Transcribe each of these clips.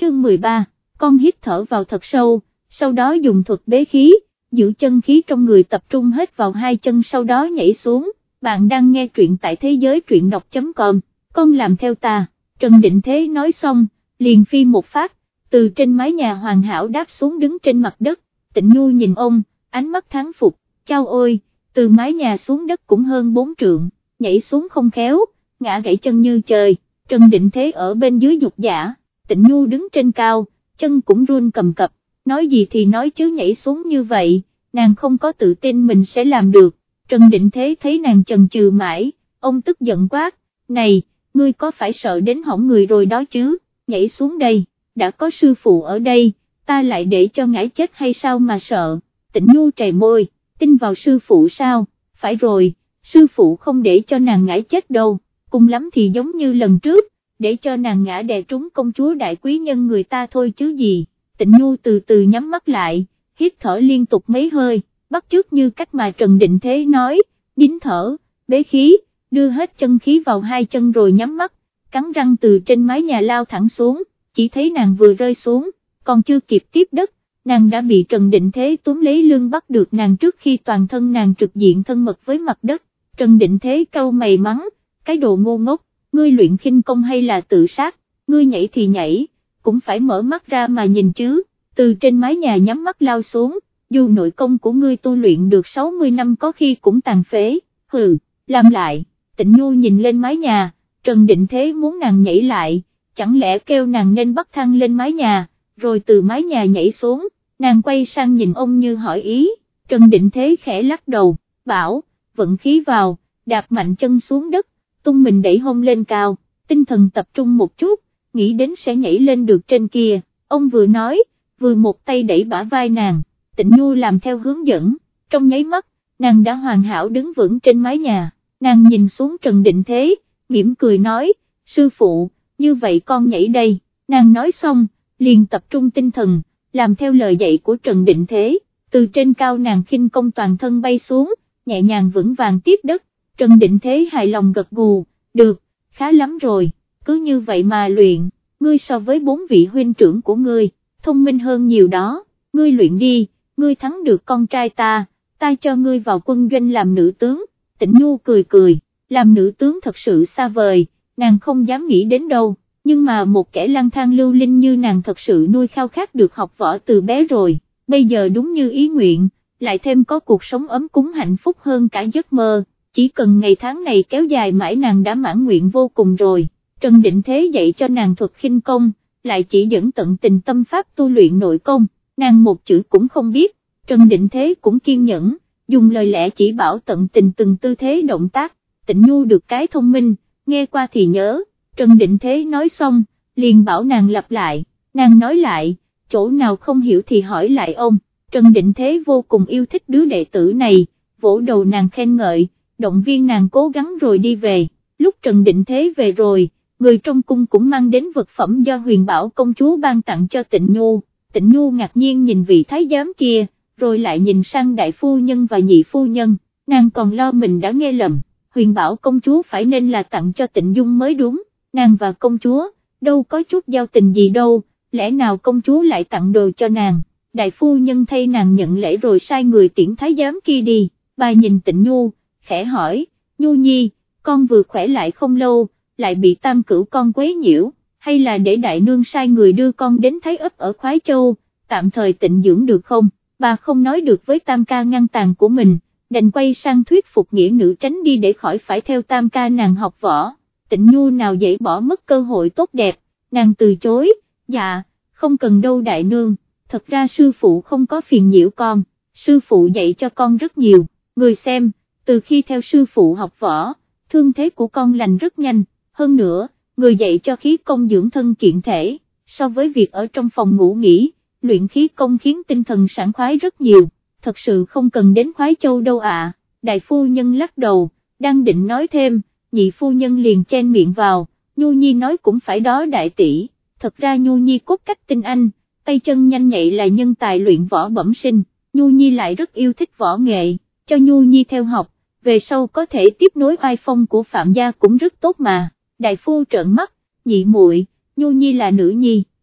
chương 13, con hít thở vào thật sâu, sau đó dùng thuật bế khí, giữ chân khí trong người tập trung hết vào hai chân sau đó nhảy xuống. Bạn đang nghe truyện tại thế giới truyện đọc.com, con làm theo ta. Trần Định Thế nói xong, liền phi một phát, từ trên mái nhà hoàn hảo đáp xuống đứng trên mặt đất. Tịnh Nhu nhìn ông, ánh mắt thán phục, chao ôi, từ mái nhà xuống đất cũng hơn 4 trượng, nhảy xuống không khéo, ngã gãy chân như trời. Trần Định Thế ở bên dưới dục giả, Tịnh Nhu đứng trên cao, chân cũng run cầm cập, nói gì thì nói chứ nhảy xuống như vậy, nàng không có tự tin mình sẽ làm được. Trần Định Thế thấy nàng chần chừ mãi, ông tức giận quát, này, ngươi có phải sợ đến hỏng người rồi đó chứ, nhảy xuống đây, đã có sư phụ ở đây, ta lại để cho ngã chết hay sao mà sợ. Tịnh Nhu trầy môi, tin vào sư phụ sao, phải rồi, sư phụ không để cho nàng ngã chết đâu, cùng lắm thì giống như lần trước, để cho nàng ngã đè trúng công chúa đại quý nhân người ta thôi chứ gì. Tịnh Nhu từ từ nhắm mắt lại, hít thở liên tục mấy hơi, bắt chước như cách mà Trần Định Thế nói, nín thở, bế khí, đưa hết chân khí vào hai chân rồi nhắm mắt, cắn răng từ trên mái nhà lao thẳng xuống, chỉ thấy nàng vừa rơi xuống, còn chưa kịp tiếp đất, nàng đã bị Trần Định Thế túm lấy lưng bắt được nàng trước khi toàn thân nàng trực diện thân mật với mặt đất. Trần Định Thế cau mày mắng, cái đồ ngu ngốc, ngươi luyện khinh công hay là tự sát, ngươi nhảy thì nhảy, cũng phải mở mắt ra mà nhìn chứ, từ trên mái nhà nhắm mắt lao xuống, dù nội công của ngươi tu luyện được 60 năm có khi cũng tàn phế, hừ, làm lại. Tịnh Nhu nhìn lên mái nhà, Trần Định Thế muốn nàng nhảy lại, chẳng lẽ kêu nàng nên bắt thang lên mái nhà, rồi từ mái nhà nhảy xuống, nàng quay sang nhìn ông như hỏi ý. Trần Định Thế khẽ lắc đầu, bảo, vận khí vào, đạp mạnh chân xuống đất, tung mình đẩy hông lên cao, tinh thần tập trung một chút, nghĩ đến sẽ nhảy lên được trên kia, ông vừa nói, vừa một tay đẩy bả vai nàng. Tịnh Nhu làm theo hướng dẫn, trong nháy mắt, nàng đã hoàn hảo đứng vững trên mái nhà, nàng nhìn xuống Trần Định Thế, mỉm cười nói, sư phụ, như vậy con nhảy đây, nàng nói xong, liền tập trung tinh thần, làm theo lời dạy của Trần Định Thế, từ trên cao nàng khinh công toàn thân bay xuống, nhẹ nhàng vững vàng tiếp đất. Trần Định Thế hài lòng gật gù, được, khá lắm rồi, cứ như vậy mà luyện, ngươi so với 4 vị huynh trưởng của ngươi, thông minh hơn nhiều đó, ngươi luyện đi, ngươi thắng được con trai ta cho ngươi vào quân doanh làm nữ tướng. Tịnh Nhu cười cười, làm nữ tướng thật sự xa vời, nàng không dám nghĩ đến đâu, nhưng mà một kẻ lang thang lưu linh như nàng thật sự nuôi khao khát được học võ từ bé rồi, bây giờ đúng như ý nguyện, lại thêm có cuộc sống ấm cúng hạnh phúc hơn cả giấc mơ. Chỉ cần ngày tháng này kéo dài mãi nàng đã mãn nguyện vô cùng rồi. Trần Định Thế dạy cho nàng thuật khinh công, lại chỉ dẫn tận tình tâm pháp tu luyện nội công, nàng một chữ cũng không biết. Trần Định Thế cũng kiên nhẫn, dùng lời lẽ chỉ bảo tận tình từng tư thế động tác. Tịnh Nhu được cái thông minh, nghe qua thì nhớ. Trần Định Thế nói xong, liền bảo nàng lặp lại, nàng nói lại, chỗ nào không hiểu thì hỏi lại ông. Trần Định Thế vô cùng yêu thích đứa đệ tử này, vỗ đầu nàng khen ngợi, động viên nàng cố gắng rồi đi về. Lúc Trần Định Thế về rồi, người trong cung cũng mang đến vật phẩm do Huyền Bảo công chúa ban tặng cho Tịnh Nhu. Tịnh Nhu ngạc nhiên nhìn vị thái giám kia, rồi lại nhìn sang đại phu nhân và nhị phu nhân, nàng còn lo mình đã nghe lầm, Huyền Bảo công chúa phải nên là tặng cho Tịnh Dung mới đúng, nàng và công chúa, đâu có chút giao tình gì đâu, lẽ nào công chúa lại tặng đồ cho nàng. Đại phu nhân thay nàng nhận lễ rồi sai người tiễn thái giám kia đi, bà nhìn Tịnh Nhu, khẽ hỏi, Nhu Nhi, con vừa khỏe lại không lâu, lại bị tam cửu con quấy nhiễu, hay là để đại nương sai người đưa con đến Thái ấp ở Khoái Châu, tạm thời tịnh dưỡng được không? Bà không nói được với tam ca ngăn tàn của mình, đành quay sang thuyết phục nghĩa nữ tránh đi để khỏi phải theo tam ca nàng học võ. Tịnh Nhu nào dễ bỏ mất cơ hội tốt đẹp, nàng từ chối, dạ, không cần đâu đại nương, thật ra sư phụ không có phiền nhiễu con, sư phụ dạy cho con rất nhiều, người xem, từ khi theo sư phụ học võ, thương thế của con lành rất nhanh, hơn nữa, người dạy cho khí công dưỡng thân kiện thể, so với việc ở trong phòng ngủ nghỉ, luyện khí công khiến tinh thần sảng khoái rất nhiều, thật sự không cần đến Khoái Châu đâu ạ. Đại phu nhân lắc đầu, đang định nói thêm, nhị phu nhân liền chen miệng vào, Nhu Nhi nói cũng phải đó đại tỷ, thật ra Nhu Nhi cốt cách tinh anh, tay chân nhanh nhạy là nhân tài luyện võ bẩm sinh, Nhu Nhi lại rất yêu thích võ nghệ, cho Nhu Nhi theo học, về sau có thể tiếp nối oai phong của Phạm gia cũng rất tốt mà. Đại phu trợn mắt, nhị muội, Nhu Nhi là nữ nhi,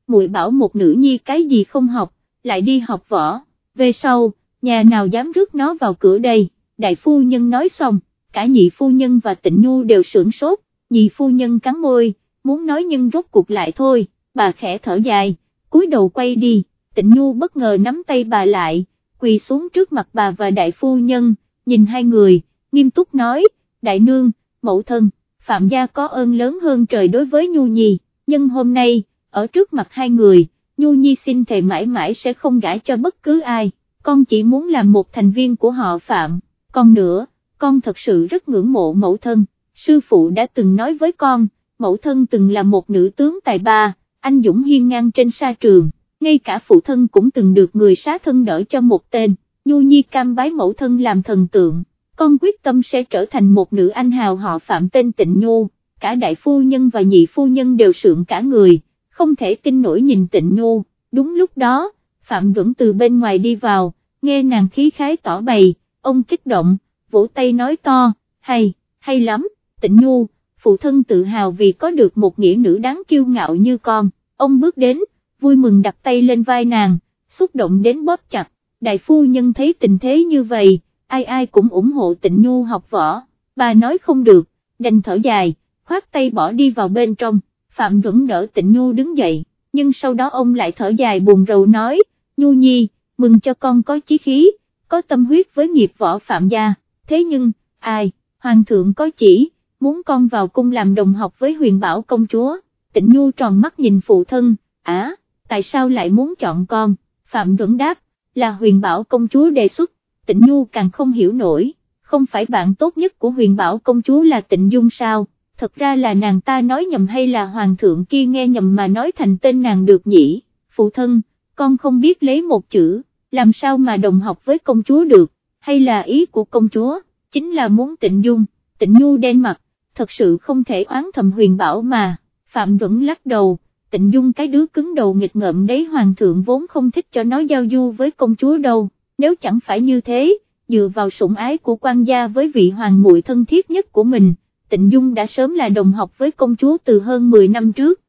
muội bảo một nữ nhi cái gì không học, lại đi học võ, về sau, nhà nào dám rước nó vào cửa đây. Đại phu nhân nói xong, cả nhị phu nhân và Tịnh Nhu đều sửng sốt, nhị phu nhân cắn môi, muốn nói nhưng rốt cuộc lại thôi, bà khẽ thở dài, cúi đầu quay đi. Tịnh Nhu bất ngờ nắm tay bà lại, quỳ xuống trước mặt bà và đại phu nhân, nhìn hai người, nghiêm túc nói, đại nương, mẫu thân, Phạm gia có ơn lớn hơn trời đối với Nhu Nhi, nhưng hôm nay, ở trước mặt hai người, Nhu Nhi xin thề mãi mãi sẽ không gả cho bất cứ ai, con chỉ muốn làm một thành viên của họ Phạm, còn nữa, con thật sự rất ngưỡng mộ mẫu thân, sư phụ đã từng nói với con, mẫu thân từng là một nữ tướng tài ba, anh dũng hiên ngang trên sa trường, ngay cả phụ thân cũng từng được người sát thân đỡ cho một tên, Nhu Nhi cam bái mẫu thân làm thần tượng, con quyết tâm sẽ trở thành một nữ anh hào họ Phạm tên Tịnh Nhu, cả đại phu nhân và nhị phu nhân đều sượng cả người, không thể tin nổi nhìn Tịnh Nhu, đúng lúc đó, Phạm Duẩn từ bên ngoài đi vào, nghe nàng khí khái tỏ bày, ông kích động, vỗ tay nói to, hay lắm, Tịnh Nhu, phụ thân tự hào vì có được một nghĩa nữ đáng kiêu ngạo như con, ông bước đến, vui mừng đặt tay lên vai nàng, xúc động đến bóp chặt, đại phu nhân thấy tình thế như vậy, ai cũng ủng hộ Tịnh Nhu học võ, bà nói không được, đành thở dài, khoát tay bỏ đi vào bên trong, Phạm Duẩn đỡ Tịnh Nhu đứng dậy, nhưng sau đó ông lại thở dài buồn rầu nói, Nhu Nhi, mừng cho con có chí khí, có tâm huyết với nghiệp võ Phạm gia, thế nhưng, Hoàng thượng có chỉ, muốn con vào cung làm đồng học với Huyền Bảo công chúa, Tịnh Nhu tròn mắt nhìn phụ thân, tại sao lại muốn chọn con, Phạm Duẩn đáp, là Huyền Bảo công chúa đề xuất, Tịnh Nhu càng không hiểu nổi, không phải bạn tốt nhất của Huyền Bảo công chúa là Tịnh Dung sao, thật ra là nàng ta nói nhầm hay là hoàng thượng kia nghe nhầm mà nói thành tên nàng được nhỉ, phụ thân, con không biết lấy một chữ, làm sao mà đồng học với công chúa được, hay là ý của công chúa, chính là muốn Tịnh Dung, Tịnh Nhu đen mặt, thật sự không thể oán thầm Huyền Bảo mà, Phạm Duẩn lắc đầu, Tịnh Dung cái đứa cứng đầu nghịch ngợm đấy hoàng thượng vốn không thích cho nó giao du với công chúa đâu, nếu chẳng phải như thế, dựa vào sủng ái của quan gia với vị hoàng muội thân thiết nhất của mình, Tịnh Dung đã sớm là đồng học với công chúa từ hơn 10 năm trước,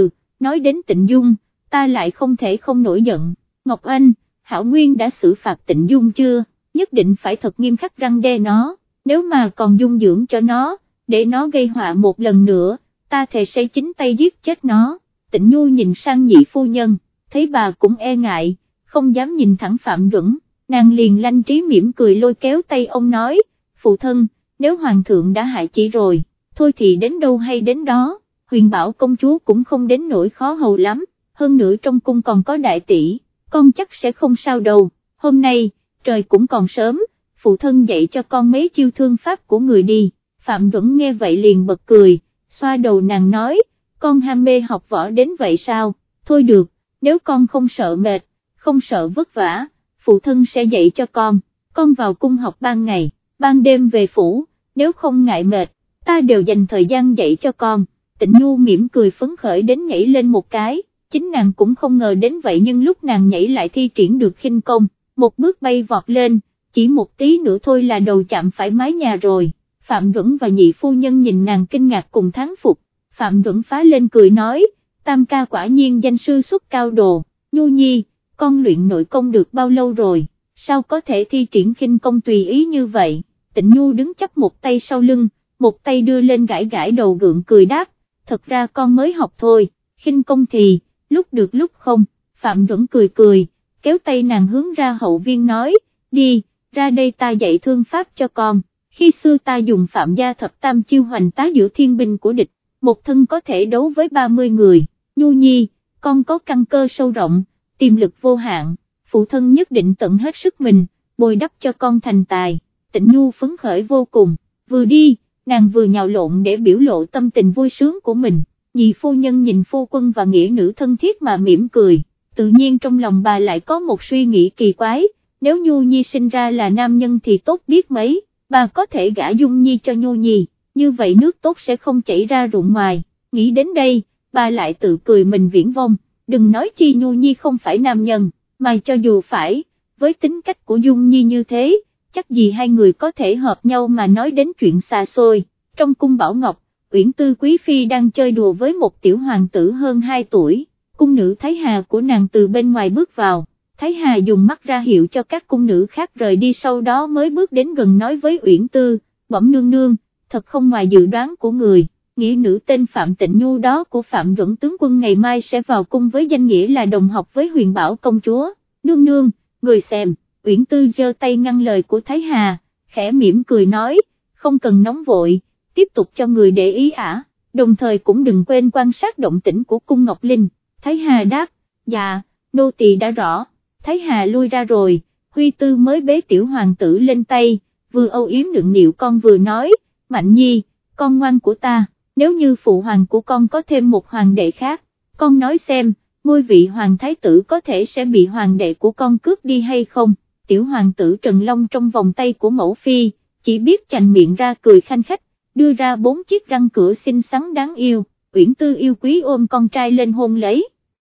nói đến Tịnh Dung, ta lại không thể không nổi giận, Ngọc Anh, Hảo Nguyên đã xử phạt Tịnh Dung chưa, nhất định phải thật nghiêm khắc răn đe nó, nếu mà còn dung dưỡng cho nó, để nó gây họa một lần nữa, ta thề sẽ chính tay giết chết nó. Tịnh Nhu nhìn sang nhị phu nhân, thấy bà cũng e ngại, không dám nhìn thẳng Phạm Duẩn, nàng liền lanh trí mỉm cười lôi kéo tay ông nói, phụ thân, nếu hoàng thượng đã hại chị rồi, thôi thì đến đâu hay đến đó, Huyền Bảo công chúa cũng không đến nỗi khó hầu lắm, hơn nữa trong cung còn có đại tỷ, con chắc sẽ không sao đâu, hôm nay, trời cũng còn sớm, phụ thân dạy cho con mấy chiêu thương pháp của người đi, Phạm Duẩn nghe vậy liền bật cười, xoa đầu nàng nói, con ham mê học võ đến vậy sao, thôi được, nếu con không sợ mệt, không sợ vất vả, phụ thân sẽ dạy cho con vào cung học ban ngày, ban đêm về phủ, nếu không ngại mệt, ta đều dành thời gian dạy cho con, Tịnh Nhu mỉm cười phấn khởi đến nhảy lên một cái, chính nàng cũng không ngờ đến vậy nhưng lúc nàng nhảy lại thi triển được khinh công, một bước bay vọt lên, chỉ một tí nữa thôi là đầu chạm phải mái nhà rồi, Phạm Duẩn và nhị phu nhân nhìn nàng kinh ngạc cùng thán phục, Phạm Duẩn phá lên cười nói, tam ca quả nhiên danh sư xuất cao đồ, Nhu Nhi, con luyện nội công được bao lâu rồi, sao có thể thi triển khinh công tùy ý như vậy, Tịnh Nhu đứng chắp một tay sau lưng, một tay đưa lên gãi gãi đầu gượng cười đáp, thật ra con mới học thôi, khinh công thì, lúc được lúc không, Phạm Duẩn cười, kéo tay nàng hướng ra hậu viên nói, đi, ra đây ta dạy thương pháp cho con, khi xưa ta dùng Phạm gia thập tam chiêu hoành tá giữa thiên binh của địch, một thân có thể đấu với 30 người, Nhu Nhi, con có căn cơ sâu rộng, tiềm lực vô hạn, phụ thân nhất định tận hết sức mình, bồi đắp cho con thành tài, Tịnh Nhu phấn khởi vô cùng, vừa đi, nàng vừa nhào lộn để biểu lộ tâm tình vui sướng của mình, nhị phu nhân nhìn phu quân và nghĩa nữ thân thiết mà mỉm cười, tự nhiên trong lòng bà lại có một suy nghĩ kỳ quái, nếu Nhu Nhi sinh ra là nam nhân thì tốt biết mấy, bà có thể gả Dung Nhi cho Nhu Nhi, như vậy nước tốt sẽ không chảy ra ruộng ngoài, nghĩ đến đây, bà lại tự cười mình viển vông, đừng nói chi Nhu Nhi không phải nam nhân, mà cho dù phải, với tính cách của Dung Nhi như thế, chắc gì hai người có thể hợp nhau mà nói đến chuyện xa xôi, trong cung Bảo Ngọc, Uyển Tư Quý Phi đang chơi đùa với một tiểu hoàng tử hơn 2 tuổi, cung nữ Thái Hà của nàng từ bên ngoài bước vào, Thái Hà dùng mắt ra hiệu cho các cung nữ khác rời đi, sau đó mới bước đến gần nói với Uyển Tư, bẩm nương nương, thật không ngoài dự đoán của người, nghĩa nữ tên Phạm Tịnh Nhu đó của Phạm Duẩn tướng quân ngày mai sẽ vào cung với danh nghĩa là đồng học với Huyền Bảo công chúa, nương nương, người xem. Uyển Tư giơ tay ngăn lời của Thái Hà, khẽ mỉm cười nói, không cần nóng vội, tiếp tục cho người để ý đồng thời cũng đừng quên quan sát động tĩnh của cung Ngọc Linh. Thái Hà đáp, dạ, nô tỳ đã rõ. Thái Hà lui ra rồi, Huy Tư mới bế tiểu hoàng tử lên tay, vừa âu yếm nựng nịu con vừa nói, Mạnh Nhi, con ngoan của ta, nếu như phụ hoàng của con có thêm một hoàng đệ khác, con nói xem, ngôi vị hoàng thái tử có thể sẽ bị hoàng đệ của con cướp đi hay không. Tiểu hoàng tử Trần Long trong vòng tay của mẫu phi, chỉ biết chành miệng ra cười khanh khách, đưa ra 4 chiếc răng cửa xinh xắn đáng yêu. Uyển Tư yêu quý ôm con trai lên hôn lấy.